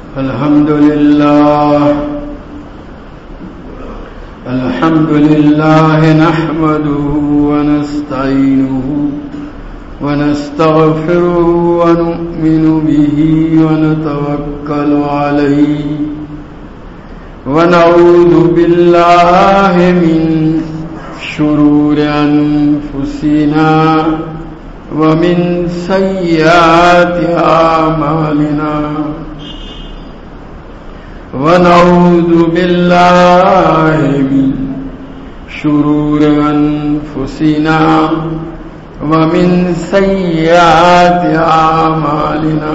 الحمد لله نحمده ونستعينه ونستغفره ونؤمن به ونتوكل عليه ونعوذ بالله من شرور أنفسنا ومن سيئات أعمالنا ونعوذ بالله من شرور أنفسنا ومن سيئات أعمالنا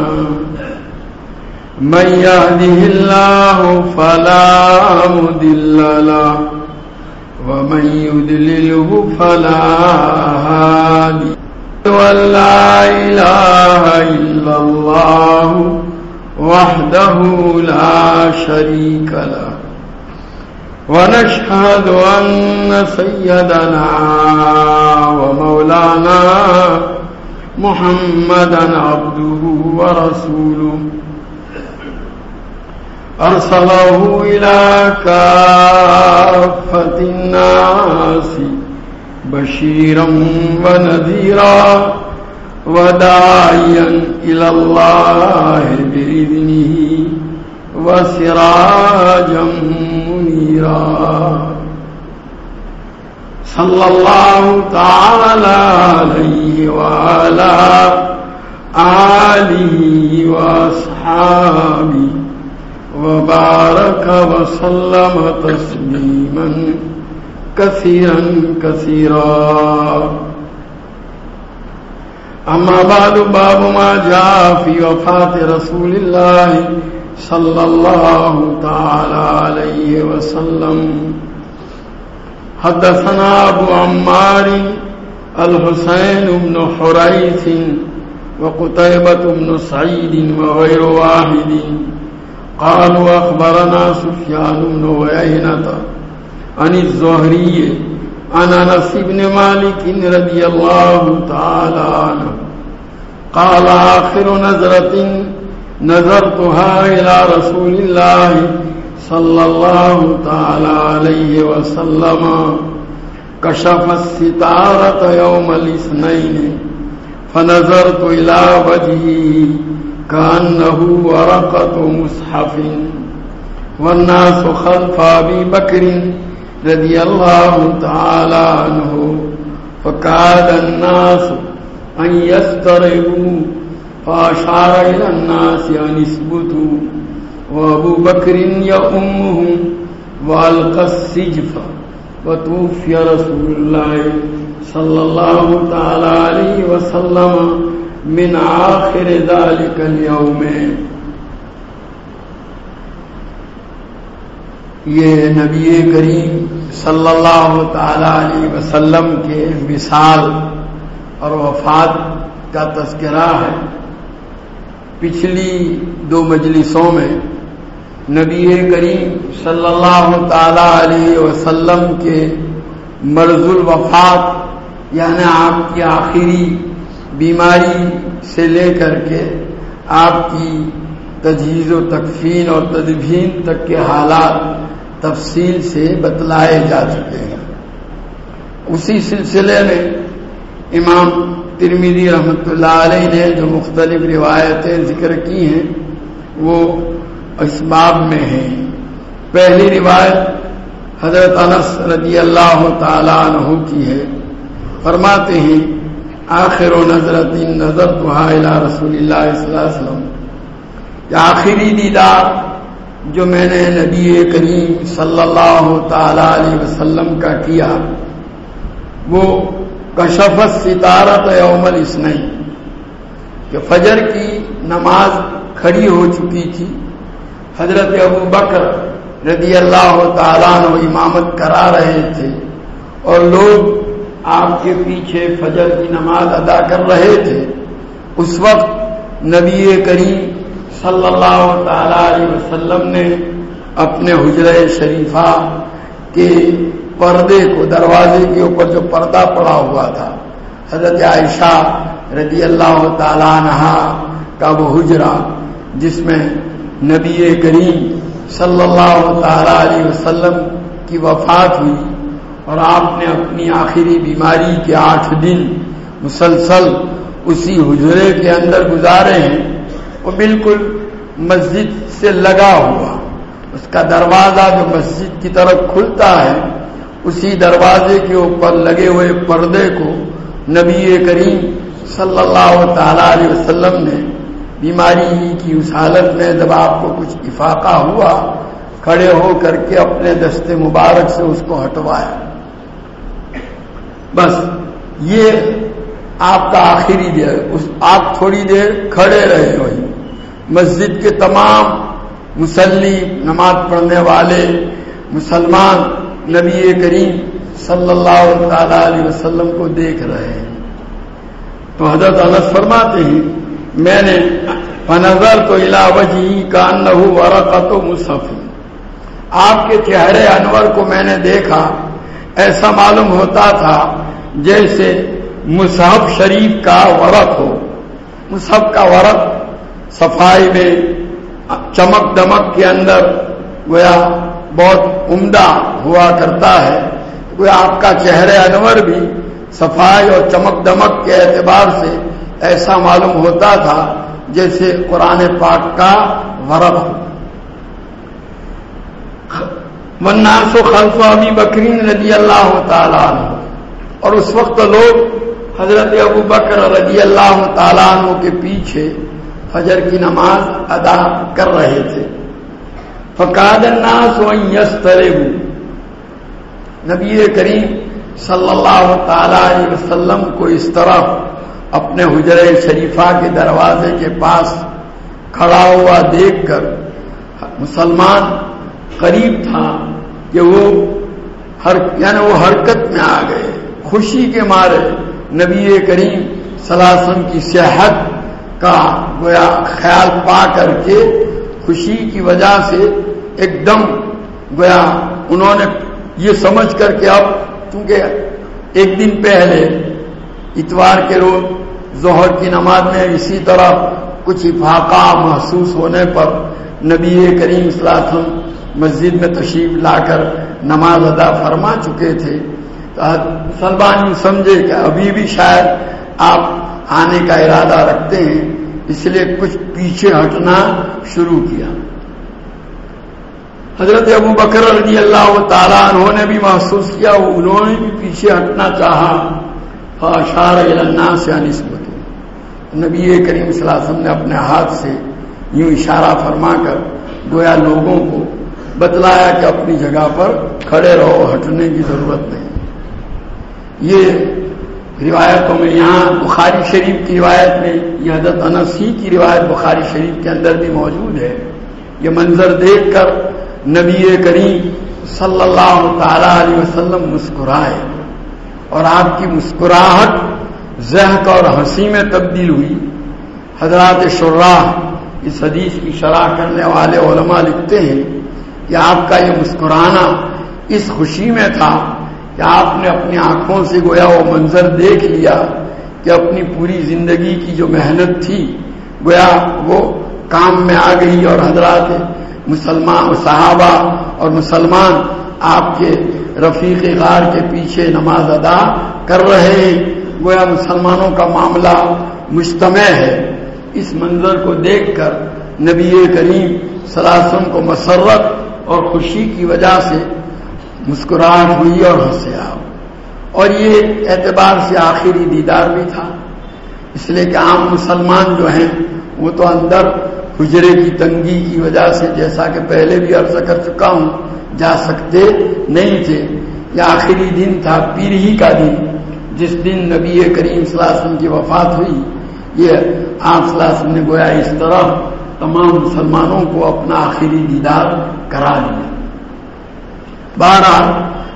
من يهده الله فلا مضل له ومن يضلله فلا هادي وأن لا إله إلا الله وحده لا شريك له ونشهد أن سيدنا ومولانا محمدا عبده ورسوله أرسله إلى كافة الناس بشيرا ونذيرا وداعيا إلى الله بإذنه وسراجا منيرا صلى الله تعالى عليه وعلى آله وأصحابه وبارك وسلم تسليما كثيرا كثيرا. أما بعد، باب ما جاء في وفاة رسول الله صلى الله تعالى عليه وسلم. حدثنا أبو عمار الحسين بن حريث وقتيبة بن سعيد وغير واحد قالوا أخبرنا سفيان بن عيينة عن الزهري عن أنس بن مالك رضي الله تعالى عنه قال آخر نظرة نظرتها إلى رسول الله صلى الله تعالى عليه وسلم كشف الستارة يوم الاثنين فنظرت إلى وجهه كأنه ورقة مصحف والناس خلف أبي بكر رضي الله تعالى عنه فكاد الناس أن يسترعبوا فأشار إلى الناس أن يثبتوا وأبو بكر يؤمهم وألقى السجف وتوفي رسول الله صلى الله تعالى عليه وسلم من آخر ذلك اليوم. یہ نبی کریم صلی اللہ تعالی علیہ وسلم کے وصال اور وفات کا تذکرہ ہے. پچھلی دو مجلسوں میں نبی کریم صلی اللہ تعالی علیہ وسلم کے مرض الوفات یعنی آپ کی آخری بیماری سے لے کر کے آپ کی تجہیز و تکفین اور تدفین تک کے حالات تفصیل سے بتلائے جا چکے ہیں. اسی سلسلے میں امام ترمذی رحمۃ اللہ علیہ نے جو مختلف روایتیں ذکر کی ہیں وہ اس باب میں ہیں. پہلی روایت حضرت انس رضی اللہ تعالیٰ عنہ کی ہے. فرماتے ہیں آخر نظرۃ نظرتها الی رسول اللہ صلی اللہ علیہ وسلم، آخری دیدار جو میں نے نبی کریم صلی اللہ تعالی علیہ وسلم کا کیا وہ کشف الستارۃ یوم الاثنین کہ فجر کی نماز کھڑی ہو چکی تھی. حضرت ابو بکر رضی اللہ تعالیٰ عنہ امامت کرا رہے تھے اور لوگ آپ کے پیچھے فجر کی نماز ادا کر رہے تھے. اس وقت نبی کریم صلی اللہ تعالی علیہ وسلم نے اپنے حجرہ شریفہ کے پردے کو، دروازے کے اوپر جو پردہ پڑا ہوا تھا، حضرت عائشہ رضی اللہ تعالی عنہا کا وہ حجرہ جس میں نبی کریم صلی اللہ تعالی علیہ وسلم کی وفات ہوئی اور آپ نے اپنی آخری بیماری کے 8 دن مسلسل اسی حجرے کے اندر گزارے ہیں، وہ بالکل مسجد سے لگا ہوا، اس کا دروازہ جو مسجد کی طرف کھلتا ہے اسی دروازے کے اوپر لگے ہوئے پردے کو نبی کریم صلی اللہ تعالی علیہ وسلم نے بیماری ہی کی اس حالت میں جب آپ کو کچھ افاقہ ہوا کھڑے ہو کر کے اپنے دست مبارک سے اس کو ہٹوایا. بس یہ آپ کا آخری دیر، آپ تھوڑی دیر کھڑے رہے وہی. مسجد کے تمام مصلی، نماز پڑھنے والے مسلمان نبی کریم صلی اللہ تعالی علیہ وسلم کو دیکھ رہے ہیں. تو حضرت انس فرماتے ہیں میں نے فنظرت الی وجهه كأنه ورقة مصحف، آپ کے چہرے انور کو میں نے دیکھا، ایسا معلوم ہوتا تھا جیسے مصحف شریف کا ورق ہو. مصحف کا ورق صفائی میں چمک دمک کے اندر گویا بہت عمدہ ہوا کرتا ہے. گویا آپ کا چہرے انور بھی صفائی اور چمک دمک کے اعتبار سے ایسا معلوم ہوتا تھا جیسے قرآن پاک کا ورق ہو. والناس خلف ابی بکر رضی اللہ تعالی عنہ، اور اس وقت لوگ حضرت ابو بکر رضی اللہ تعالی عنہ کے پیچھے فجر کی نماز ادا کر رہے تھے. فقاد الناس ان یستربوا، نبی کریم صلی اللہ تعالی علیہ وسلم کو اس طرح اپنے حجرہ شریفہ کے دروازے کے پاس کھڑا ہوا دیکھ کر مسلمان قریب تھا کہ وہ حرکت میں آ گئے. خوشی کے مارے نبی کریم صلی اللہ علیہ وسلم کی صحت کا گویا خیال پا کر کے خوشی کی وجہ سے ایک دم گویا انہوں نے یہ سمجھ کر کے اب چونکہ ایک دن پہلے اتوار کے روز ظہر کی نماز میں اسی طرح کچھ افاقہ محسوس ہونے پر نبی کریم صلی اللہ علیہ وسلم مسجد میں تشریف لا کر نماز ادا فرما چکے تھے. تو مسلمان سمجھے کہ ابھی بھی شاید آپ آنے کا ارادہ رکھتے ہیں، اس لیے کچھ پیچھے ہٹنا شروع کیا. حضرت ابو بکر رضی اللہ تعالیٰ عنہ نے بھی محسوس کیا، انہوں نے بھی پیچھے ہٹنا چاہا. فاشار الی الناس ان اسکتوا، نبی کریم صلی اللہ علیہ وسلم نے اپنے ہاتھ سے یوں اشارہ فرما کر گویا لوگوں کو بتلایا کہ اپنی جگہ پر کھڑے رہو، ہٹنے کی ضرورت نہیں. یہ روایتوں میں یہاں بخاری شریف کی روایت میں یہ حضرت انس ہی کی روایت بخاری شریف کے اندر بھی موجود ہے. یہ منظر دیکھ کر نبی کریم صلی اللہ تعالی علیہ وسلم مسکرائے اور آپ کی مسکراہٹ ضحک اور ہنسی میں تبدیل ہوئی. حضرات شراح اس حدیث کی شرح کرنے والے علماء لکھتے ہیں کہ آپ کا یہ مسکرانا اس خوشی میں تھا کہ آپ نے اپنی آنکھوں سے گویا وہ منظر دیکھ لیا کہ اپنی پوری زندگی کی جو محنت تھی گویا وہ کام میں آ گئی، اور حضرات مسلمان صحابہ اور مسلمان آپ کے رفیق غار کے پیچھے نماز ادا کر رہے ہیں. گویا مسلمانوں کا معاملہ مجتمع ہے. اس منظر کو دیکھ کر نبی کریم صلی اللہ علیہ وسلم کو مسرت اور خوشی کی وجہ سے مسکراہٹ ہوئی اور ہنسے آپ. اور یہ اعتبار سے آخری دیدار بھی تھا، اس لیے کہ عام مسلمان جو ہیں وہ تو اندر حجرے کی تنگی کی وجہ سے جیسا کہ پہلے بھی عرض کر چکا ہوں جا سکتے نہیں تھے. یہ آخری دن تھا، پیر ہی کا دن، جس دن نبی کریم صلی اللہ علیہ وسلم کی وفات ہوئی. یہ آپ صلی اللہ علیہ وسلم نے گویا اس طرح تمام مسلمانوں کو اپنا آخری دیدار کرا دیا. بہرحال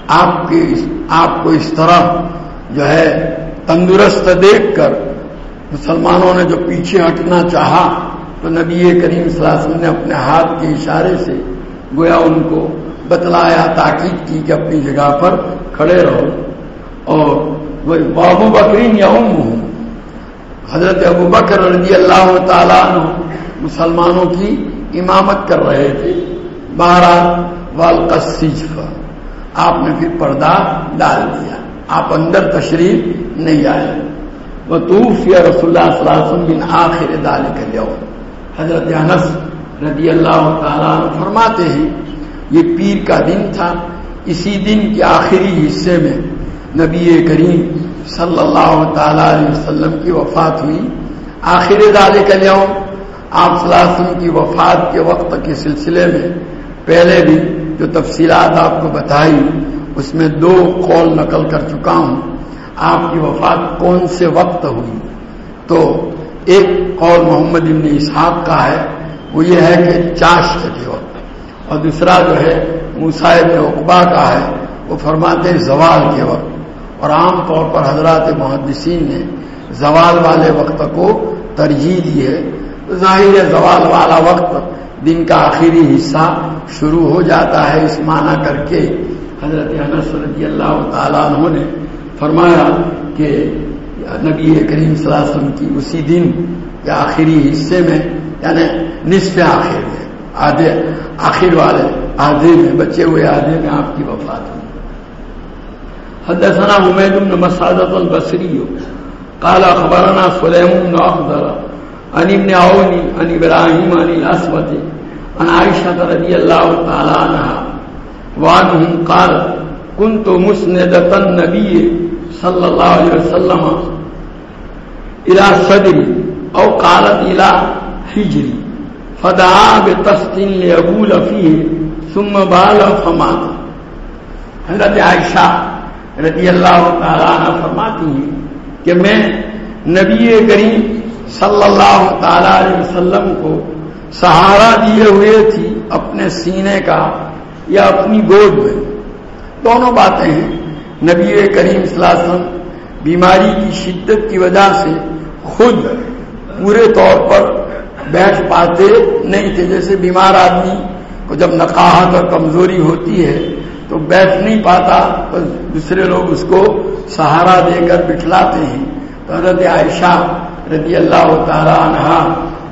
آپ کو اس طرح جو ہے تندرست دیکھ کر مسلمانوں نے جو پیچھے ہٹنا چاہا تو نبی کریم صلی اللہ علیہ وسلم نے اپنے ہاتھ کے اشارے سے گویا ان کو بتلایا، تاکید کی کہ اپنی جگہ پر کھڑے رہو. اور وہ ابو بکرین یا حضرت ابو بکر رضی اللہ تعالیٰ عنہ مسلمانوں کی امامت کر رہے تھے. بہرحال والقى السجف، آپ نے پھر پردہ ڈال دیا، آپ اندر تشریف نہیں آئے. وتوفي رسول اللہ صلی اللہ علیہ وسلم من آخر ذلك اليوم. حضرت انس رضی اللہ تعالیٰ عنہ فرماتے ہیں یہ پیر کا دن تھا، اسی دن کے آخری حصے میں نبی کریم صلی اللہ تعالیٰ علیہ وسلم کی وفات ہوئی. آخر ذلك اليوم، آپ صلی اللہ علیہ وسلم کی وفات کے وقت کے سلسلے میں پہلے بھی جو تفصیلات آپ کو بتائی اس میں 2 قول نقل کر چکا ہوں. آپ کی وفات کون سے وقت ہوئی؟ تو ایک قول محمد بن اسحاق کا ہے، وہ یہ ہے کہ چاشت کے وقت، اور دوسرا جو ہے موسیٰ بن عقبہ کا ہے، وہ فرماتے ہیں زوال کے وقت. اور عام طور پر حضرات محدثین نے زوال والے وقت کو ترجیح دی ہے. ظاہر ہے زوال والا وقت دن کا آخری حصہ شروع ہو جاتا ہے، اس معنی کر کے حضرت انس رضی اللہ تعالیٰ عنہ نے فرمایا کہ نبی کریم صلی اللہ علیہ وسلم کی اسی دن کے آخری حصے میں، یعنی نصف آخر میں، آدھے آخر والے آدھے میں، بچے ہوئے آدھے میں آپ کی وفات ہوئی. حدثنا حمید بن مسعدة البصری قال اخبرنا سلیم بن اخضر عن ابن عون عن ابراہیم عن الاسود عن عائشہ رضی اللہ تعالی عنہا وعنہم قال كنت مسندة النبي صلی اللہ علیہ وسلم الى صدری او قالت الى حجری فدعا بطست لیبول فیہ ثم بال فمات. حضرت عائشہ رضی اللہ تعالیٰ عنہ فرماتی ہیں کہ میں نبی کریم صلی اللہ تعالیٰ علیہ وسلم کو سہارا دیے ہوئے تھی اپنے سینے کا یا اپنی گود میں. دونوں باتیں ہیں. نبی کریم صلی اللہ علیہ وسلم بیماری کی شدت کی وجہ سے خود پورے طور پر بیٹھ پاتے نہیں تھے. جیسے بیمار آدمی کو جب نقاہت اور کمزوری ہوتی ہے تو بیٹھ نہیں پاتا، بس دوسرے لوگ اس کو سہارا دے کر بٹھلاتے ہیں. تو حضرت عائشہ رضی اللہ تعالی عنہا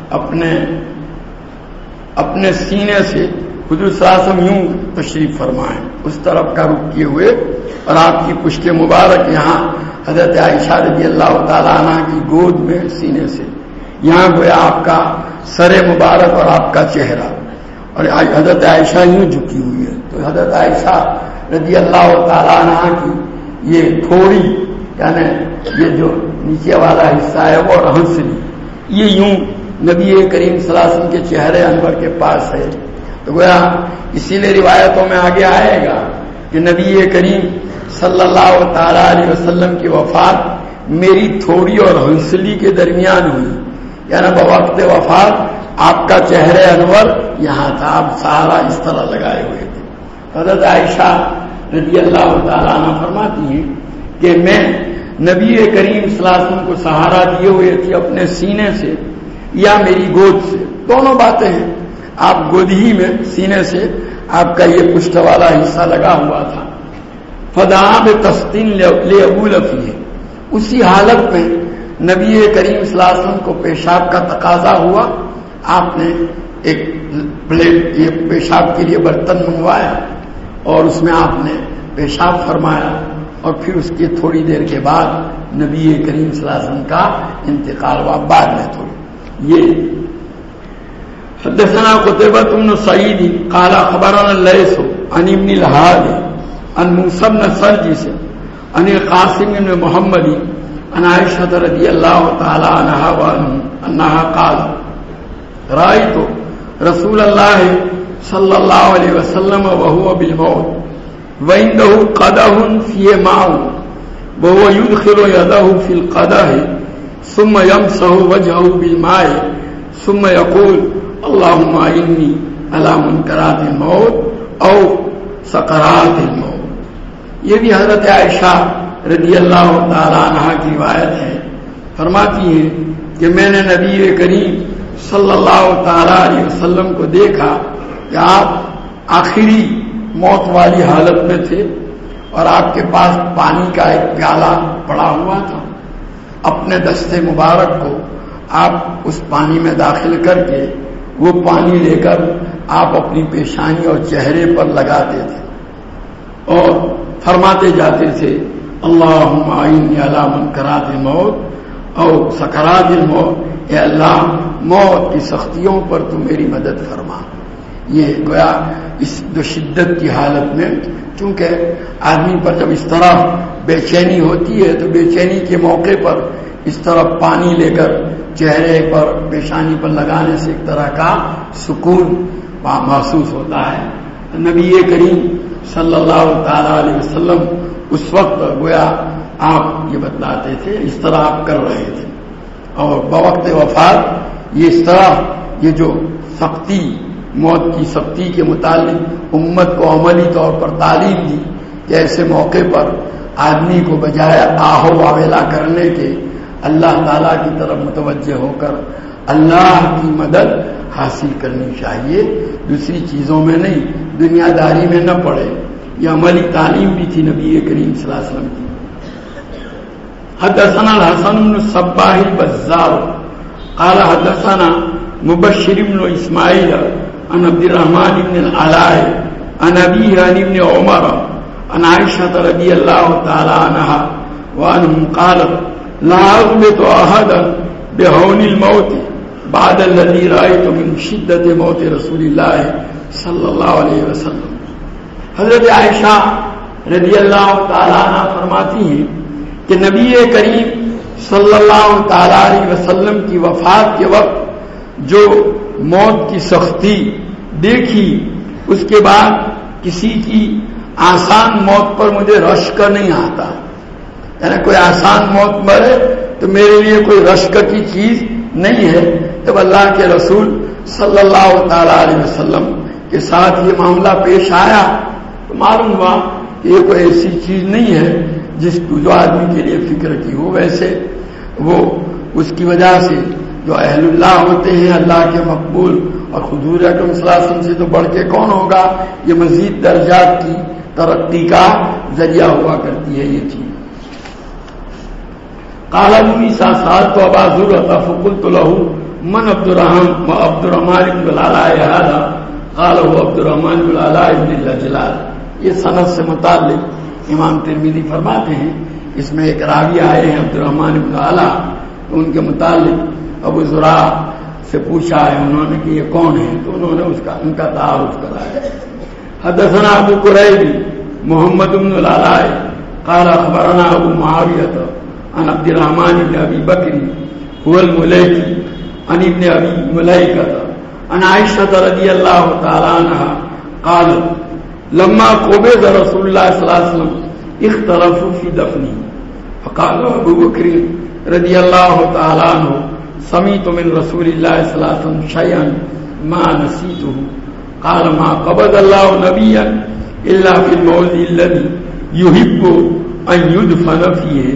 اپنے سینے سے حضور صلی اللہ علیہ وسلم یوں تشریف فرمائیں، اس طرف کا رخ کیے ہوئے، اور آپ کی پشت مبارک یہاں حضرت عائشہ رضی اللہ تعالی عنہ کی گود میں سینے سے، یہاں گویا آپ کا سر مبارک اور آپ کا چہرہ، اور حضرت عائشہ یوں جھکی ہوئی ہے. تو حضرت عائشہ رضی اللہ تعالی عنہ کی یہ تھوڑی، یعنی یہ جو نیچے والا حصہ ہے وہ ہنسلی، یہ یوں نبی کریم صلی اللہ علیہ وسلم کے چہرے انور کے پاس ہے. تو گویا اسی لیے روایتوں میں آگے آئے گا کہ نبی کریم صلی اللہ تعالی علیہ وسلم کی وفات میری تھوڑی اور ہنسلی کے درمیان ہوئی، یعنی بوقت وفات آپ کا چہرے انور یہاں تھا، آپ سہارا اس طرح لگائے ہوئے تھے. حضرت عائشہ رضی اللہ تعالیٰ عنہ فرماتی ہیں کہ میں نبی کریم صلی اللہ علیہ وسلم کو سہارا دیے ہوئے تھی اپنے سینے سے یا میری گود سے. دونوں باتیں ہیں. آپ گود ہی میں سینے سے آپ کا یہ پشت والا حصہ لگا ہوا تھا. فدعا بطستین لیبول فیہ، اسی حالت میں نبی کریم صلی اللہ علیہ وسلم کو پیشاب کا تقاضا ہوا. آپ نے ایک پلیٹ، یہ پیشاب کے لیے برتن منگوایا اور اس میں آپ نے پیشاب فرمایا، اور پھر اس کے تھوڑی دیر کے بعد نبی کریم صلی اللہ علیہ وسلم کا انتقال ہوا. بعد میں تھوڑی یہ حدثنا قتيبة بن سعيد قال خبرنا الليث عن ابن الهادي عن موسى بن سرجس عن القاسم بن محمد عن عائشة رضي الله تعالى عنها أنها قالت رأيت رسول الله صلى الله عليه وسلم وهو بالموت وعنده قدح فيه ماء وهو يدخل يده في القدح ثم يمسح وجهه بالماء ثم يقول اللهم إني على منكرات الموت او سقرات الموت. یہ بھی حضرت عائشہ رضی اللہ تعالی عنہ کی روایت ہے. فرماتی ہیں کہ میں نے نبی کریم صلی اللہ تعالی علیہ وسلم کو دیکھا کہ آپ آخری موت والی حالت میں تھے اور آپ کے پاس پانی کا ایک پیالہ پڑا ہوا تھا. اپنے دستے مبارک کو آپ اس پانی میں داخل کر کے وہ پانی لے کر آپ اپنی پیشانی اور چہرے پر لگاتے تھے اور فرماتے جاتے تھے اللہم اعنی علی منکرات الموت او سکرات الموت، اے اللہ موت کی سختیوں پر تو میری مدد فرما۔ یہ گویا اس جو شدت کی حالت میں، چونکہ آدمی پر جب اس طرح بے چینی ہوتی ہے تو بے چینی کے موقع پر اس طرح پانی لے کر چہرے پر پیشانی پر لگانے سے ایک طرح کا سکون محسوس ہوتا ہے۔ نبی کریم صلی اللہ تعالی علیہ وسلم اس وقت گویا آپ یہ بتلاتے تھے، اس طرح آپ کر رہے تھے، اور بوقت وفات یہ اس طرح یہ جو سختی، موت کی سختی کے متعلق امت کو عملی طور پر تعلیم دی کہ ایسے موقع پر آدمی کو بجائے آہو واویلا کرنے کے اللہ تعالیٰ کی طرف متوجہ ہو کر اللہ کی مدد حاصل کرنی چاہیے، دوسری چیزوں میں نہیں، دنیا داری میں نہ پڑے۔ یہ عملی تعلیم بھی تھی نبی کریم صلی اللہ علیہ وسلم کی۔ حدثنا الحسن بن الصباح البزار قال حدثنا مبشر بن اسماعیل عن عبد الرحمن بن العلاء عن ابيه عن ابن عمر عن عائشة رضي الله تعالى عنها وعنهم قالت لا أغبط أحدا بهون الموت بعد الذي رأيت من شدة موت رسول الله صلی اللہ علیہ وسلم۔ حضرت عائشہ رضی اللہ تعالیٰ عنہ فرماتی ہیں کہ نبی کریم صلی اللہ تعالیٰ علیہ وسلم کی وفات کے وقت جو موت کی سختی دیکھی، اس کے بعد کسی کی آسان موت پر مجھے رشک نہیں آتا، یعنی کوئی آسان موت مرے تو میرے لیے کوئی رشک کی چیز نہیں ہے۔ جب اللہ کے رسول صلی اللہ تعالیٰ علیہ وسلم کے ساتھ یہ معاملہ پیش آیا تو معلوم ہوا کہ یہ کوئی ایسی چیز نہیں ہے جس کو جو آدمی کے لیے فکر کی ہو۔ ویسے وہ اس کی وجہ سے جو اہل اللہ ہوتے ہیں، اللہ کے مقبول، اور حضور اکرم صلی اللہ علیہ وسلم سے تو بڑھ کے کون ہوگا، یہ مزید درجات کی ترقی کا ذریعہ ہوا کرتی ہے یہ چیز۔ قال ابو عیسیٰ سألت ابا زرعة فقلت له من عبد الرحمن بن العلاء هذا قال هو عبد الرحمن بن العلاء بن الجلال۔ یہ سند سے متعلق امام ترمذی فرماتے ہیں اس میں ایک راوی آئے ہیں عبد الرحمن بن العلاء، تو ان کے متعلق ابو زرعہ سے پوچھا ہے انہوں نے کہ یہ کون ہے، تو انہوں نے ان کا تعارف کرایا۔ حدثنا ابو قریب محمد بن العلاء قال اخبرنا ابو معاویہ عن عبد الرحمن بن ابی بکر هو الملیکی عن ابن ابی ملیکہ عن عائشہ رضی اللہ تعالی عنہا قالت لما قبض رسول اللہ صلی اللہ علیہ وسلم اختلفوا في دفنه فقال ابو بکر رضی اللہ تعالی عنہ سمعت من رسول اللہ صلی اللہ علیہ وسلم شيئا ما نسيته قال ما قبض الله نبيا الا في الموضع الذي يحب ان يدفن فيه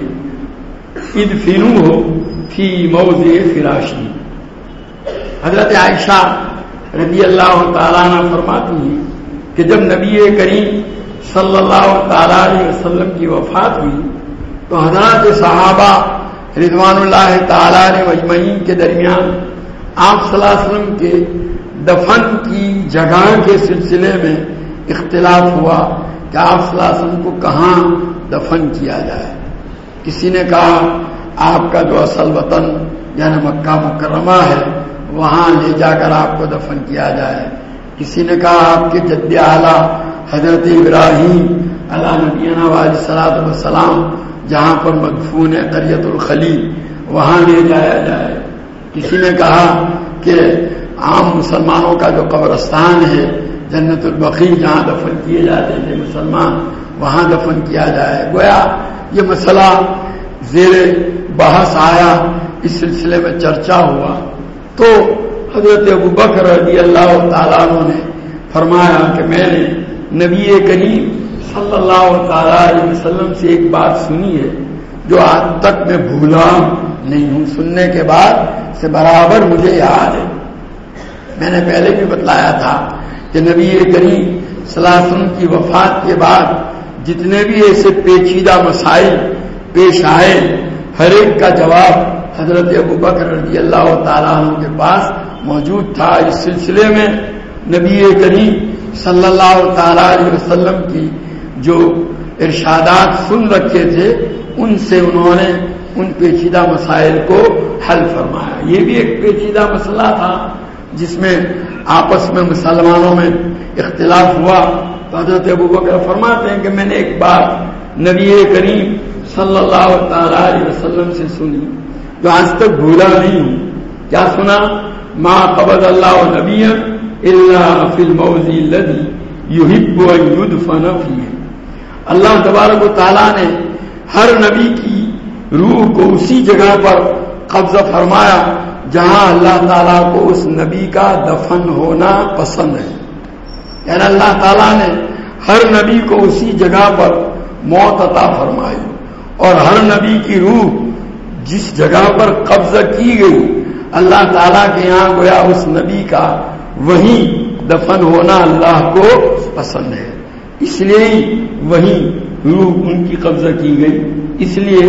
ادفنوه في موضع فراشه۔ حضرت عائشہ رضی اللہ تعالیٰ عنہ فرماتی ہیں کہ جب نبی کریم صلی اللہ تعالیٰ علیہ وسلم کی وفات ہوئی تو حضرات صحابہ رضوان اللہ تعالیٰ علیہ اجمعین کے درمیان آپ صلی اللہ علیہ وسلم کے دفن کی جگہ کے سلسلے میں اختلاف ہوا کہ آپ صلی اللہ علیہ وسلم کو کہاں دفن کیا جائے۔ کسی نے کہا آپ کا جو اصل وطن یعنی مکہ مکرمہ ہے وہاں لے جا کر آپ کو دفن کیا جائے، کسی نے کہا آپ کے جد اعلیٰ حضرت ابراہیم علیہ نبینا علیہ الصلوۃ والسلام جہاں پر مدفون ہے قریۃ الخلیل وہاں لے جایا جائے، کسی نے کہا کہ عام مسلمانوں کا جو قبرستان ہے جنت البقیع جہاں دفن کیے جاتے تھے مسلمان وہاں دفن کیا جائے۔ گویا یہ مسئلہ زیر بحث آیا، اس سلسلے میں چرچا ہوا تو حضرت ابو بکر رضی اللہ تعالیٰ عنہ نے فرمایا کہ میں نے نبی کریم صلی اللہ تعالیٰ علیہ وسلم سے ایک بات سنی ہے جو آج تک میں بھولا نہیں ہوں، سننے کے بعد سے برابر مجھے یاد ہے۔ میں نے پہلے بھی بتلایا تھا کہ نبی کریم صلی اللہ علیہ وسلم کی وفات کے بعد جتنے بھی ایسے پیچیدہ مسائل پیش آئے ہر ایک کا جواب حضرت ابو بکر رضی اللہ تعالیٰ عنہ کے پاس موجود تھا. اس سلسلے میں نبی کریم صلی اللہ تعالی علیہ وسلم کی جو ارشادات سن رکھے تھے ان سے انہوں نے ان پیچیدہ مسائل کو حل فرمایا. یہ بھی ایک پیچیدہ مسئلہ تھا جس میں آپس میں مسلمانوں میں اختلاف ہوا. تو حضرت ابوبکر فرماتے ہیں کہ میں نے ایک بات نبی کریم صلی اللہ تعالی علیہ وسلم سے سنی جو آج تک بھولا نہیں ہوں. کیا سنا؟ ما قبض اللہ نبیا الا فی الموضع الذی یحب ان یدفن فیہ. اللہ تبارک و تعالیٰ نے ہر نبی کی روح کو اسی جگہ پر قبضہ فرمایا جہاں اللہ تعالیٰ کو اس نبی کا دفن ہونا پسند ہے. یعنی اللہ تعالیٰ نے ہر نبی کو اسی جگہ پر موت عطا فرمائی اور ہر نبی کی روح جس جگہ پر قبضہ کی گئی اللہ تعالیٰ کے یہاں گویا اس نبی کا وہیں دفن ہونا اللہ کو پسند ہے. اس لیے وہیں روح ان کی قبضہ کی گئی. اس لیے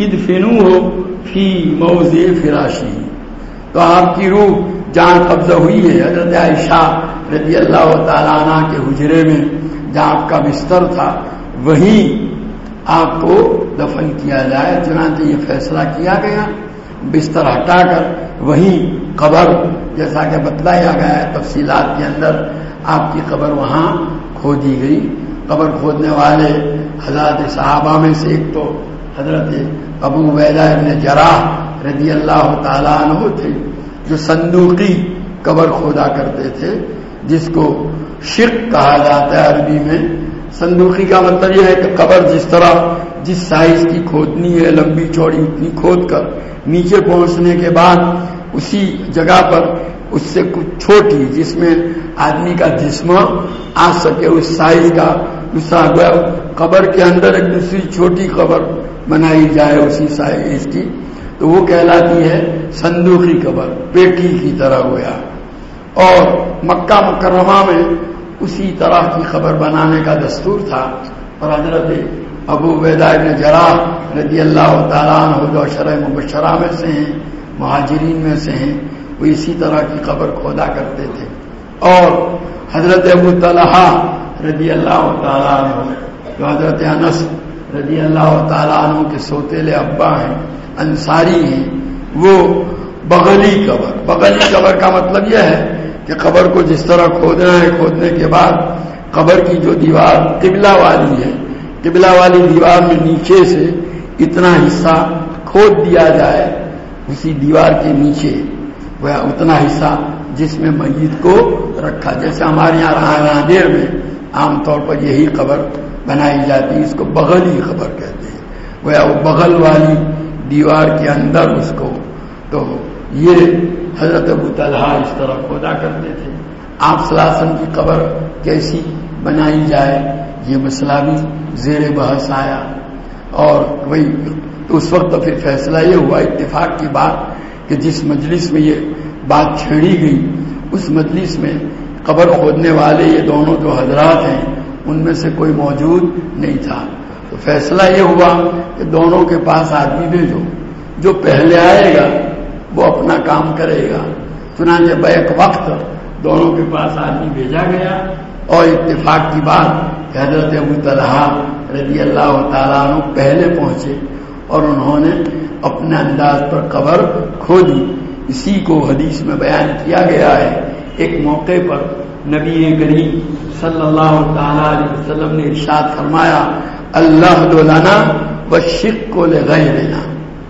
ادفنوہ فی موضع فراشی. تو آپ کی روح جہاں قبضہ ہوئی ہے حضرت عائشہ رضی اللہ تعالیٰ عنہ کے حجرے میں جہاں آپ کا بستر تھا وہیں آپ کو دفن کیا جائے. چنانچہ یہ فیصلہ کیا گیا بستر ہٹا کر وہیں قبر جیسا کہ بتلایا گیا ہے تفصیلات کے اندر آپ کی قبر وہاں کھودی گئی. قبر کھودنے والے حضرات صحابہ میں سے ایک تو حضرت ابو عبیدہ ابن جراح رضی اللہ تعالیٰ عنہ تھے جو صندوقی قبر کھودا کرتے تھے جس کو شق کہا جاتا ہے عربی میں. صندوقی کا مطلب یہ ہے کہ قبر جس طرح جس سائز کی کھودنی ہے لمبی چوڑی اتنی کھود کر نیچے پہنچنے کے بعد اسی جگہ پر اس سے کچھ چھوٹی جس میں آدمی کا جسم آ سکے اس سائز کا دوسرا قبر کے اندر ایک دوسری چھوٹی قبر بنائی جائے اسی سائز کی تو وہ کہلاتی ہے صندوقی قبر پیٹی کی طرح ہوا. اور مکہ مکرمہ میں اسی طرح کی قبر بنانے کا دستور تھا اور حضرت ابو عبیدہ ابن جراح رضی اللہ تعالیٰ عنہ جو عشرہ مبشرہ میں سے ہیں مہاجرین میں سے ہیں وہ اسی طرح کی قبر کھودا کرتے تھے. اور حضرت ابو طلحہ رضی اللہ تعالیٰ عنہ جو حضرت انس رضی اللہ تعالیٰ عنہ کے سوتیلے ابا ہیں انصاری ہیں وہ بغلی قبر کا مطلب یہ ہے کہ قبر کو جس طرح کھودنا ہے کھودنے کے بعد قبر کی جو دیوار قبلہ والی ہے قبلہ والی دیوار میں نیچے سے اتنا حصہ کھود دیا جائے اسی دیوار کے نیچے وہ اتنا حصہ جس میں میت کو رکھا. جیسے ہمارے یہاں راندیر میں عام طور پر یہی قبر بنائی جاتی ہے اس کو بغلی قبر کہتے ہیں. وہ بغل والی دیوار کے اندر اس کو تو یہ حضرت ابو طلحہ اس طرح کھودا کرتے تھے. آپ صلی اللہ علیہ وسلم کی قبر کیسی بنائی جائے یہ مسئلہ بھی زیر بحث آیا اور وہی اس وقت تو پھر فیصلہ یہ ہوا اتفاق کی بات کہ جس مجلس میں یہ بات چھیڑی گئی اس مجلس میں قبر کھودنے والے یہ دونوں جو حضرات ہیں ان میں سے کوئی موجود نہیں تھا. تو فیصلہ یہ ہوا کہ دونوں کے پاس آدمی بھیجو جو پہلے آئے گا وہ اپنا کام کرے گا. چنانچہ بیک وقت دونوں کے پاس آدمی بھیجا گیا اور اتفاق کی بات کہ حضرت ابو طلحہ رضی اللہ تعالیٰ عنہ پہلے پہنچے اور انہوں نے اپنے انداز پر قبر کھودی. اسی کو حدیث میں بیان کیا گیا ہے. ایک موقع پر نبی کریم صلی اللہ تعالیٰ علیہ وسلم نے ارشاد فرمایا اللہ لنا والشق لغیرنا.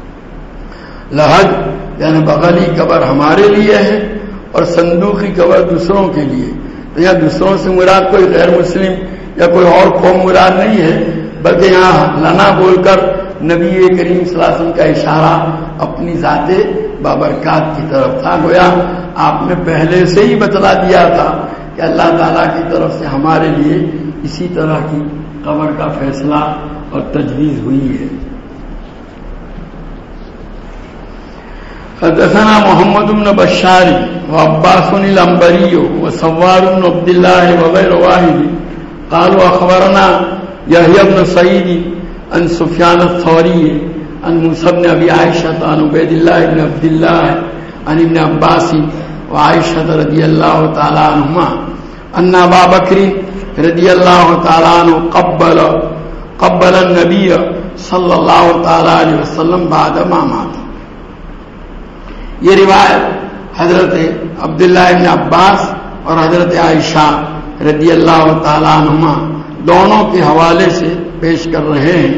لحد یعنی بغلی قبر ہمارے لیے ہے اور صندوقی قبر دوسروں کے لیے. تو یہاں دوسروں سے مراد کوئی غیر مسلم یا کوئی اور قوم مراد نہیں ہے بلکہ یہاں لنا بول کر نبی کریم صلی اللہ علیہ وسلم کا اشارہ اپنی ذات بابرکات کی طرف تھا. گویا آپ نے پہلے سے ہی بتلا دیا تھا کہ اللہ تعالیٰ کی طرف سے ہمارے لیے اسی طرح کی قبر کا فیصلہ اور تجویز ہوئی ہے. حدثنا محمد بن بشار وعباس العنبری وسوار بن عبد الله وغير واحد قالوا اخبرنا يحيى بن سعيد عن سفيان الثوري عن موسى بن ابي عائشة عن عبيد الله بن عبد الله عن ابن عباس وعائشہ رضی اللہ تعالی عنہما ان ابا بکر رضی اللہ تعالی عنہ قبل النبی صلی اللہ تعالی علیہ وسلم بعد ما مات. یہ روایت حضرت عبداللہ ابن عباس اور حضرت عائشہ رضی اللہ تعالی عنہما دونوں کے حوالے سے پیش کر رہے ہیں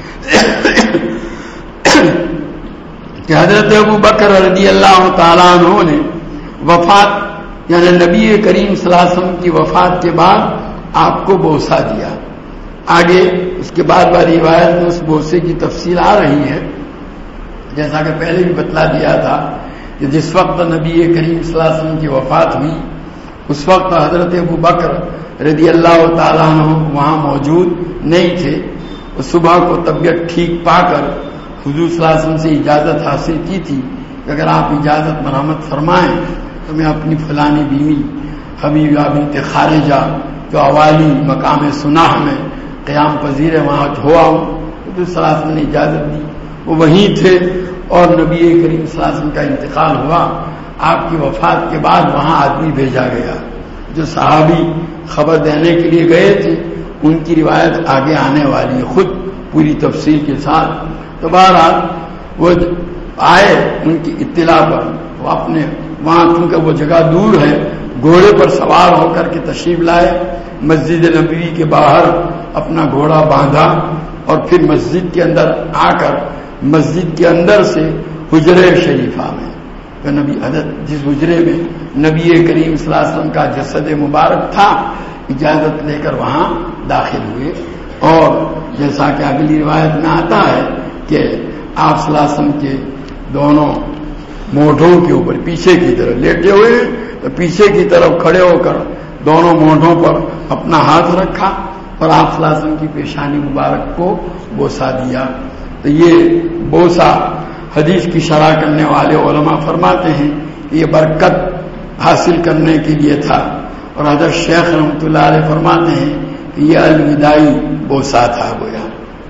کہ حضرت ابو بکر رضی اللہ تعالی عنہ نے وفات یعنی نبی کریم صلی اللہ علیہ وسلم کی وفات کے بعد آپ کو بوسہ دیا. آگے اس کے بعد والی روایت میں اس بوسے کی تفصیل آ رہی ہے. جیسا کہ پہلے بھی بتلا دیا تھا کہ جس وقت نبی کریم صلی اللہ علیہ وسلم کی وفات ہوئی اس وقت حضرت ابو بکر رضی اللہ تعالیٰ عنہ وہاں موجود نہیں تھے. صبح کو طبیعت ٹھیک پا کر حضور صلی اللہ علیہ وسلم سے اجازت حاصل کی تھی کہ اگر آپ اجازت مرحمت فرمائیں تو میں اپنی فلانی بیوی حبیبہ بنت خارجہ جو اوالی مقام سناح میں قیام پذیر ہے وہاں ہو آؤں. حضور صلی اللہ علیہ وسلم نے اجازت دی. وہ وہیں تھے اور نبی کریم صلی اللہ علیہ وسلم کا انتقال ہوا. آپ کی وفات کے بعد وہاں آدمی بھیجا گیا جو صحابی خبر دینے کے لیے گئے تھے. ان کی روایت آگے آنے والی ہے خود پوری تفصیل کے ساتھ. تو بہرحال وہ آئے ان کی اطلاع پر وہ اپنے وہاں کیونکہ وہ جگہ دور ہے گھوڑے پر سوار ہو کر کے تشریف لائے. مسجد نبوی کے باہر اپنا گھوڑا باندھا اور پھر مسجد کے اندر آ کر مسجد کے اندر سے حجرے شریفہ میں نبی حضرت جس حجرے میں نبی کریم صلی اللہ علیہ وسلم کا جسد مبارک تھا اجازت لے کر وہاں داخل ہوئے. اور جیسا کہ اگلی روایت میں آتا ہے کہ آپ صلی اللہ علیہ وسلم کے دونوں مونڈھوں کے اوپر پیچھے کی طرف لیٹے ہوئے تو پیچھے کی طرف کھڑے ہو کر دونوں مونڈھوں پر اپنا ہاتھ رکھا اور آپ صلی اللہ علیہ وسلم کی پیشانی مبارک کو بوسہ دیا. تو یہ بوسہ حدیث کی شرح کرنے والے علماء فرماتے ہیں کہ یہ برکت حاصل کرنے کے لیے تھا. اور حضرت شیخ رحمۃ اللہ علیہ فرماتے ہیں کہ یہ الوداعی بوسہ تھا گویا.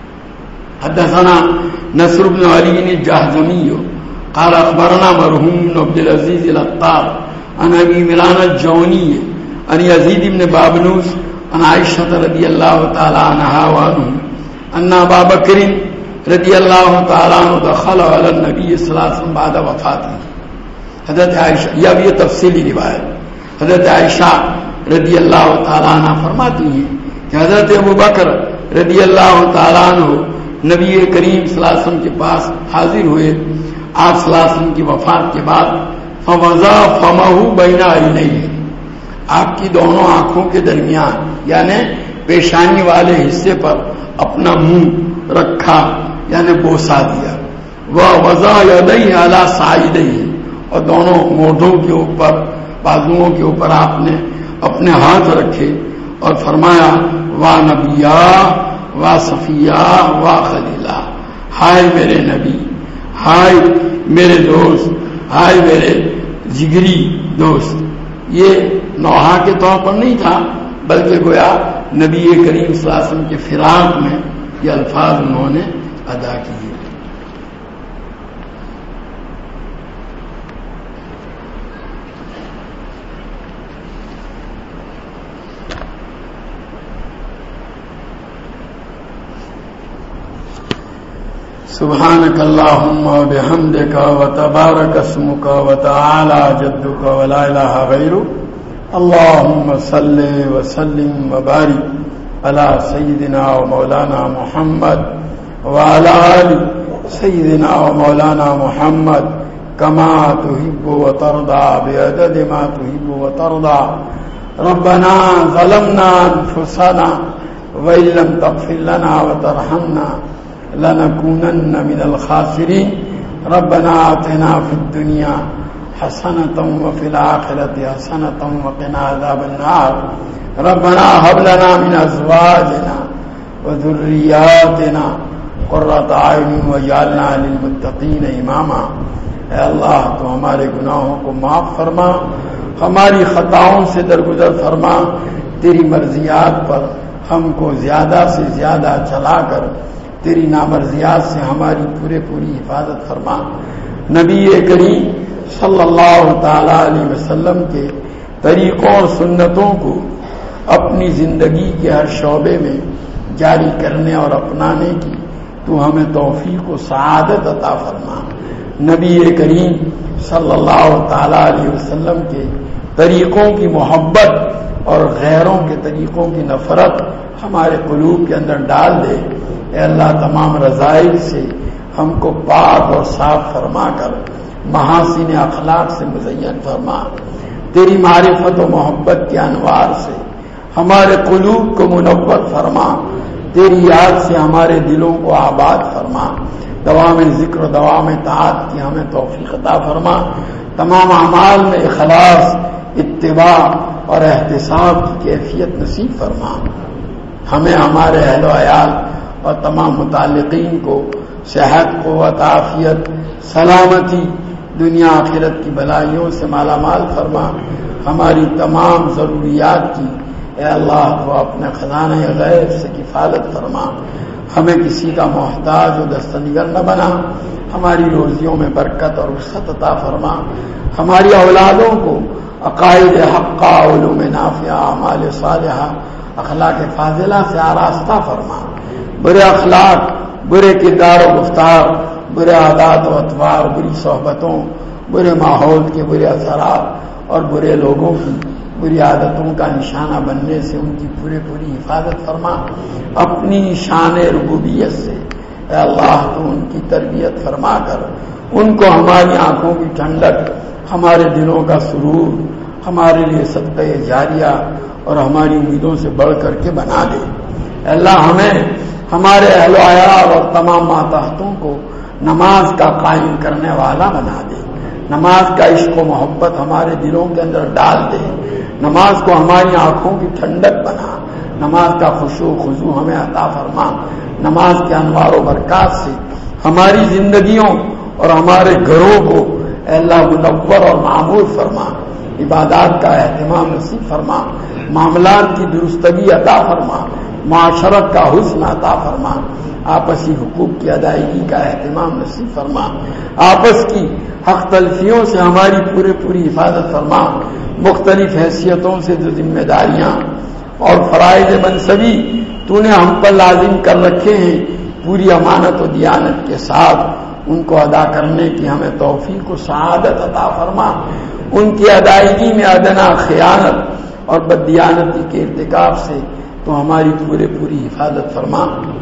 حدثنا نصر بن علی الجہضمی قال اخبرنا مرحوم بن عبد العزیز العطار عن ابی عمران الجونی عن یزید بن بابنوس عن عائشہ رضی اللہ تعالی عنہا وعنہ ان ابا بکر رضی اللہ تعالی عنہ دخل علی النبی صلی اللہ علیہ وسلم بعد وفاتہ. حضرت عائشہ یہ تفصیلی روایت حضرت عائشہ رضی اللہ تعالی عنہ فرماتی ہیں کہ حضرت ابو بکر رضی اللہ تعالی عنہ نبی کریم صلی اللہ علیہ وسلم کے پاس حاضر ہوئے آپ صلی اللہ علیہ وسلم کی وفات کے بعد. فوضع فمہ بین عینیہ آپ کی دونوں آنکھوں کے درمیان یعنی پیشانی والے حصے پر اپنا منہ رکھا یعنی بوسہ دیا. ووضع یدیہ علی صعیدیہ اور دونوں مونڈھوں کے اوپر بازوؤں کے اوپر آپ نے اپنے ہاتھ رکھے اور فرمایا وا نبیہ وا صفیہ وا خلیلہ ہائے میرے نبی ہائے میرے دوست ہائے میرے جگری دوست. یہ نوحہ کے طور پر نہیں تھا بلکہ گویا نبی کریم صلی اللہ علیہ وسلم کے فراق میں یہ الفاظ انہوں نے ادا کیے. سبحانك اللهم وبحمدك وتبارك اسمك وتعالى جدك ولا إله غيرك. اللهم صل وسلم وبارك على سيدنا ومولانا محمد وعلى آل سيدنا ومولانا محمد كما تحب وترضى بعدد ما تحب وترضى. ربنا ظلمنا أنفسنا وإن لم تغفر لنا وترحمنا لنكونن من الخاسرين. ربنا آتنا في الدنيا حسنة وفي الآخرة حسنة وقنا عذاب النار. ربنا هب لنا من أزواجنا وذرياتنا قرة أعين واجعلنا للمتقين إماما. اے اللہ تو ہمارے گناہوں کو معاف فرما ہماری خطاؤں سے درگزر فرما تیری مرضیات پر ہم کو زیادہ سے زیادہ چلا کر تیری نامرضیات سے ہماری پوری حفاظت فرما. نبی کریم صلی اللہ تعالی علیہ وسلم کے طریقوں اور سنتوں کو اپنی زندگی کے ہر شعبے میں جاری کرنے اور اپنانے کی تو ہمیں توفیق و سعادت عطا فرما۔ نبی کریم صلی اللہ تعالی علیہ وسلم کے طریقوں کی محبت اور غیروں کے طریقوں کی نفرت ہمارے قلوب کے اندر ڈال دے۔ اے اللہ تمام رذائل سے ہم کو پاک اور صاف فرما کر محاسن اخلاق سے مزین فرما۔ تیری معرفت و محبت کے انوار سے ہمارے قلوب کو منور فرما۔ تیری یاد سے ہمارے دلوں کو آباد فرما۔ دوام ذکر و دوام طاعت کی ہمیں توفیق عطا فرما۔ تمام اعمال میں اخلاص، اتباع اور احتساب کی کیفیت نصیب فرما۔ ہمیں، ہمارے اہل و عیال اور تمام متعلقین کو صحت، قوت، عافیت، سلامتی، دنیا آخرت کی بلائیوں سے مالا مال فرما۔ ہماری تمام ضروریات کی اے اللہ کو اپنے خزانہ غیب سے کفالت فرما۔ ہمیں کسی کا محتاج و دستنگر نہ بنا۔ ہماری روزیوں میں برکت اور وسعت عطا فرما۔ ہماری اولادوں کو عقائد حقہ، علوم نافعہ، اعمال صالحہ، اخلاق فاضلہ سے آراستہ فرما۔ برے اخلاق، برے کردار و گفتار، برے عادات و اطوار، بری صحبتوں، برے ماحول کے برے اثرات اور برے لوگوں کی بری عادتوں کا نشانہ بننے سے ان کی پوری حفاظت فرما۔ اپنی شان ربوبیت سے اے اللہ تو ان کی تربیت فرما کر ان کو ہماری آنکھوں کی ٹھنڈک، ہمارے دلوں کا سرور، ہمارے لیے صدقہ جاریہ اور ہماری امیدوں سے بڑھ کر کے بنا دے۔ اے اللہ ہمیں، ہمارے اہل و عیال اور تمام ماتحتوں کو نماز کا قائم کرنے والا بنا دے۔ نماز کا عشق و محبت ہمارے دلوں کے اندر ڈال دے۔ نماز کو ہماری آنکھوں کی ٹھنڈک بنا۔ نماز کا خشوع و خضوع ہمیں عطا فرما۔ نماز کے انوار و برکات سے ہماری زندگیوں اور ہمارے گھروں کو اے اللہ منور اور معمور فرما۔ عبادات کا اہتمام نصیب فرما۔ معاملات کی درستگی عطا فرما۔ معاشرت کا حسن عطا فرما۔ آپسی حقوق کی ادائیگی کا اہتمام نصیب فرما۔ آپس کی حق تلفیوں سے ہماری پوری حفاظت فرما۔ مختلف حیثیتوں سے جو ذمہ داریاں اور فرائض منصبی تو نے ہم پر لازم کر رکھے ہیں، پوری امانت و دیانت کے ساتھ ان کو ادا کرنے کی ہمیں توفیق و سعادت عطا فرما۔ ان کی ادائیگی میں ادنا خیانت اور بددیانتی کے ارتکاب سے تو ہماری پوری حفاظت فرما۔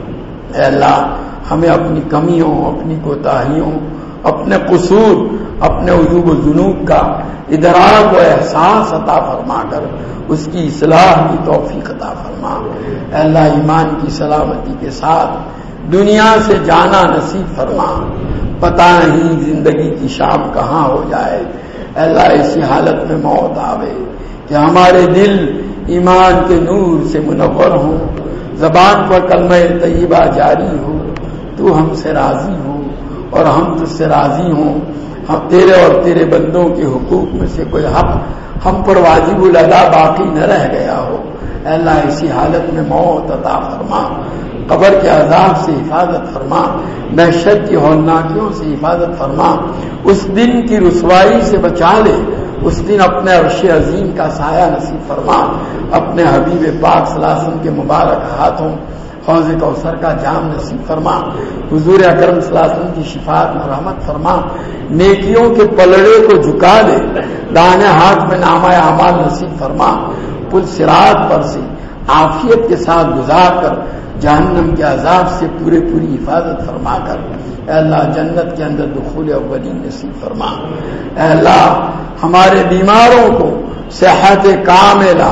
اے اللہ ہمیں اپنی کمیوں، اپنی کوتاہیوں، اپنے قصور، اپنے عیوب و ذنوب کا ادراک و احساس عطا فرما کر اس کی اصلاح کی توفیق عطا فرما۔ اے اللہ ایمان کی سلامتی کے ساتھ دنیا سے جانا نصیب فرما۔ پتہ نہیں زندگی کی شام کہاں ہو جائے۔ اے اللہ ایسی حالت میں موت آوے کہ ہمارے دل ایمان کے نور سے منور ہوں، زبان پر کلمہ طیبہ جاری ہو، تو ہم سے راضی ہو اور ہم تجھ سے راضی ہوں۔ ہم تیرے اور تیرے بندوں کے حقوق میں سے کوئی حق ہم پر واجب الادا باقی نہ رہ گیا ہو۔ اے اللہ ایسی حالت میں موت عطا فرما۔ قبر کے عذاب سے حفاظت فرما۔ محشر کی ہولناکیوں سے حفاظت فرما۔ اس دن کی رسوائی سے بچا لے۔ اس دن اپنے عرش عظیم کا سایہ نصیب فرما۔ اپنے حبیب پاک صلی اللہ علیہ وسلم کے مبارک ہاتھوں حوض کوثر کا جام نصیب فرما۔ حضور اکرم صلی اللہ علیہ وسلم کی شفاعت میں رحمت فرما۔ نیکیوں کے پلڑے کو جھکا دے۔ دائیں ہاتھ میں نامہ اعمال نصیب فرما۔ پل صراط پر سے عافیت کے ساتھ گزار کر جہنم کے عذاب سے پوری حفاظت فرما کر اے اللہ جنت کے اندر دخول اولین نصیب فرما۔ اے اللہ ہمارے بیماروں کو صحت کاملہ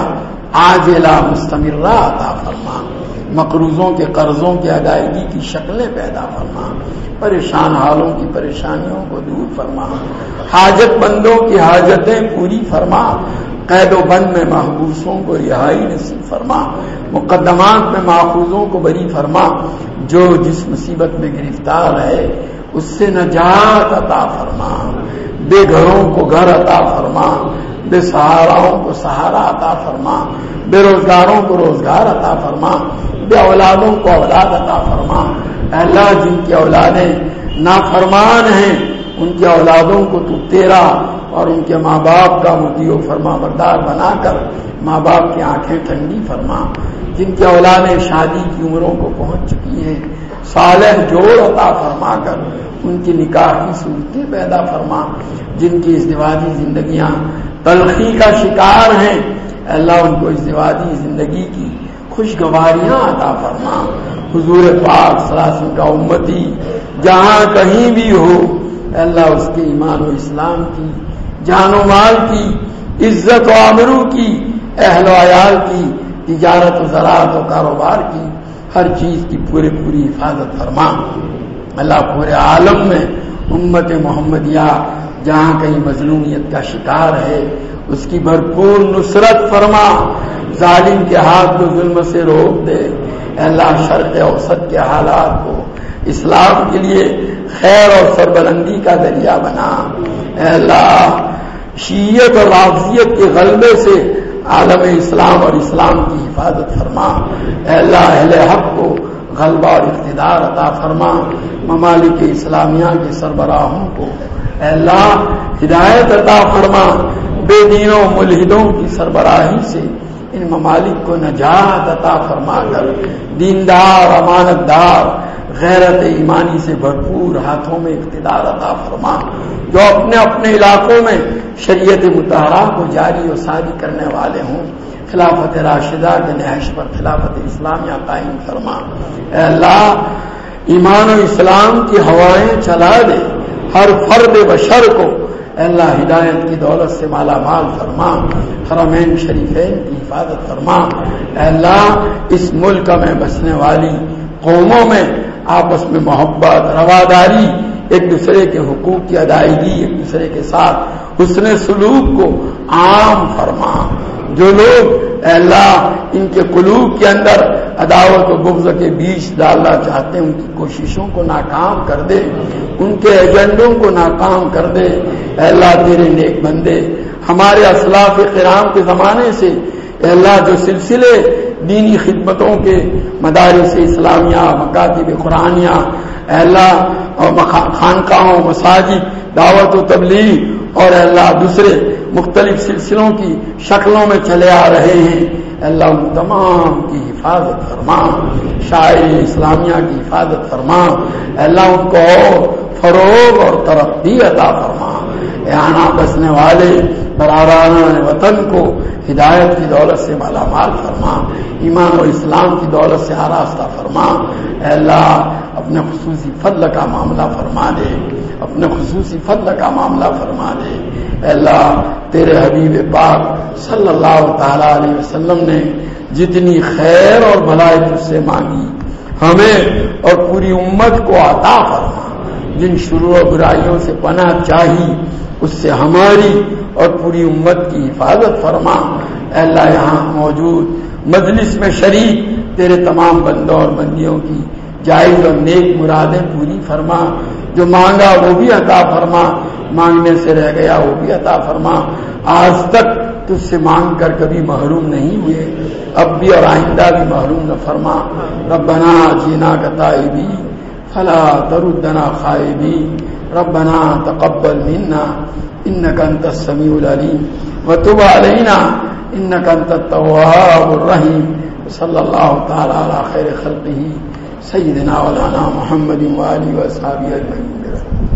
عاجلہ مستمرہ عطا فرما۔ مقروضوں کے قرضوں کی ادائیگی کی شکلیں پیدا فرما۔ پریشان حالوں کی پریشانیوں کو دور فرما۔ حاجت مندوں کی حاجتیں پوری فرما۔ قید و بند میں محبوسوں کو رہائی نصیب فرما۔ مقدمات میں ماخوذوں کو بری فرما۔ جو جس مصیبت میں گرفتار ہے اس سے نجات عطا فرما۔ بے گھروں کو گھر عطا فرما۔ بے سہاراؤں کو سہارا عطا فرما۔ بے روزگاروں کو روزگار عطا فرما۔ بے اولادوں کو اولاد عطا فرما۔ اے اللہ جن کی اولادیں نافرمان ہیں ان کی اولادوں کو تو تیرا اور ان کے ماں باپ کا مطیع و فرما بردار بنا کر ماں باپ کی آنکھیں ٹھنڈی فرما. جن کی اولادیں شادی کی عمروں کو پہنچ چکی ہیں صالح جوڑ عطا فرما کر ان کی نکاح کی صورتیں پیدا فرما. جن کی ازدواجی زندگیاں تلخی کا شکار ہیں اللہ ان کو ازدواجی زندگی کی خوشگواریاں عطا فرما. حضور پاک صلی اللہ علیہ وسلم کا امتی جہاں کہیں بھی ہو اللہ اس کے ایمان و اسلام کی جان و مال کی عزت و آبرو کی اہل و عیال کی تجارت و زراعت و کاروبار کی ہر چیز کی پوری حفاظت فرما. اللہ پورے عالم میں امت محمدیہ جہاں کہیں مظلومیت کا شکار ہے اس کی بھرپور نصرت فرما. ظالم کے ہاتھ کو ظلم سے روک دے. اللہ شرق اوسط کے حالات کو اسلام کے لیے خیر اور سربلندی کا ذریعہ بنا. اللہ شیعت اور رافضیت کے غلبے سے عالم اسلام اور اسلام کی حفاظت فرما. اللہ اہل حق کو غلبہ اور اقتدار عطا فرما. ممالک اسلامیہ کے سربراہوں کو اللہ ہدایت عطا فرما. بے دینوں ملحدوں کی سربراہی سے ان ممالک کو نجات عطا فرما کر دیندار امانت دار غیرت ایمانی سے بھرپور ہاتھوں میں اقتدار عطا فرما. جو اپنے اپنے علاقوں میں شریعت مطہرہ کو جاری و ساری کرنے والے ہوں خلافت راشدہ کے نہج پر خلافت اسلامیہ قائم فرما. اے اللہ ایمان و اسلام کی ہوائیں چلا دے. ہر فرد بشر کو اے اللہ ہدایت کی دولت سے مالا مال فرما. حرمین شریفین کی حفاظت فرما. اے اللہ اس ملک میں بسنے والی قوموں میں آپس میں محبت رواداری ایک دوسرے کے حقوق کی ادائیگی ایک دوسرے کے ساتھ حسن سلوک کو عام فرما. جو لوگ اے اللہ ان کے قلوب کے اندر عداوت و بغض کے بیج ڈالنا چاہتے ہیں ان کی کوششوں کو ناکام کر دے. ان کے ایجنڈوں کو ناکام کر دے. اے اللہ تیرے نیک بندے ہمارے اسلاف کرام کے زمانے سے اے اللہ جو سلسلے دینی خدمتوں کے مدارس اسلامیہ مکاتب قرآنیہ اے اللہ خانقاہوں مساجد دعوت و تبلیغ اور اے اللہ دوسرے مختلف سلسلوں کی شکلوں میں چلے آ رہے ہیں اے اللہ ان تمام کی حفاظت فرما. شاعری اسلامیہ کی حفاظت فرما. اے اللہ ان کو فروغ اور ترقی عطا فرما. یہاں بسنے والے براران وطن کو ہدایت کی دولت سے مالا مال فرما. ایمان اور اسلام کی دولت سے آراستہ فرما. اے اللہ اپنے خصوصی فضل کا معاملہ فرما دے. اپنے خصوصی فضل کا معاملہ فرما دے. اے اللہ تیرے حبیب پاک صلی اللہ تعالی علیہ وسلم نے جتنی خیر اور بھلائی تجھ سے مانگی ہمیں اور پوری امت کو عطا فرما. جن شرور و برائیوں سے پناہ چاہی اس سے ہماری اور پوری امت کی حفاظت فرما. اے اللہ یہاں موجود مجلس میں شریک تیرے تمام بندوں اور بندیوں کی جائز اور نیک مرادیں پوری فرما. جو مانگا وہ بھی عطا فرما. مانگنے سے رہ گیا وہ بھی عطا فرما. آج تک تجھ سے مانگ کر کبھی محروم نہیں ہوئے اب بھی اور آئندہ بھی محروم نہ فرما. ربنا جینا کا تائبی فلا تردنا خائبین. ربنا تقبل منا انك انت السميع العليم وتب علينا انك انت التواب الرحيم. صلى الله تعالى على خير خلقه سيدنا مولانا محمد وآله وصحبه اجمعين.